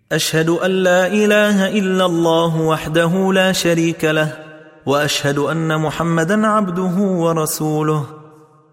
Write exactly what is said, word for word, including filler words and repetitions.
أشهد أن لا إله إلا الله وحده لا شريك له، وأشهد أن محمدا عبده ورسوله.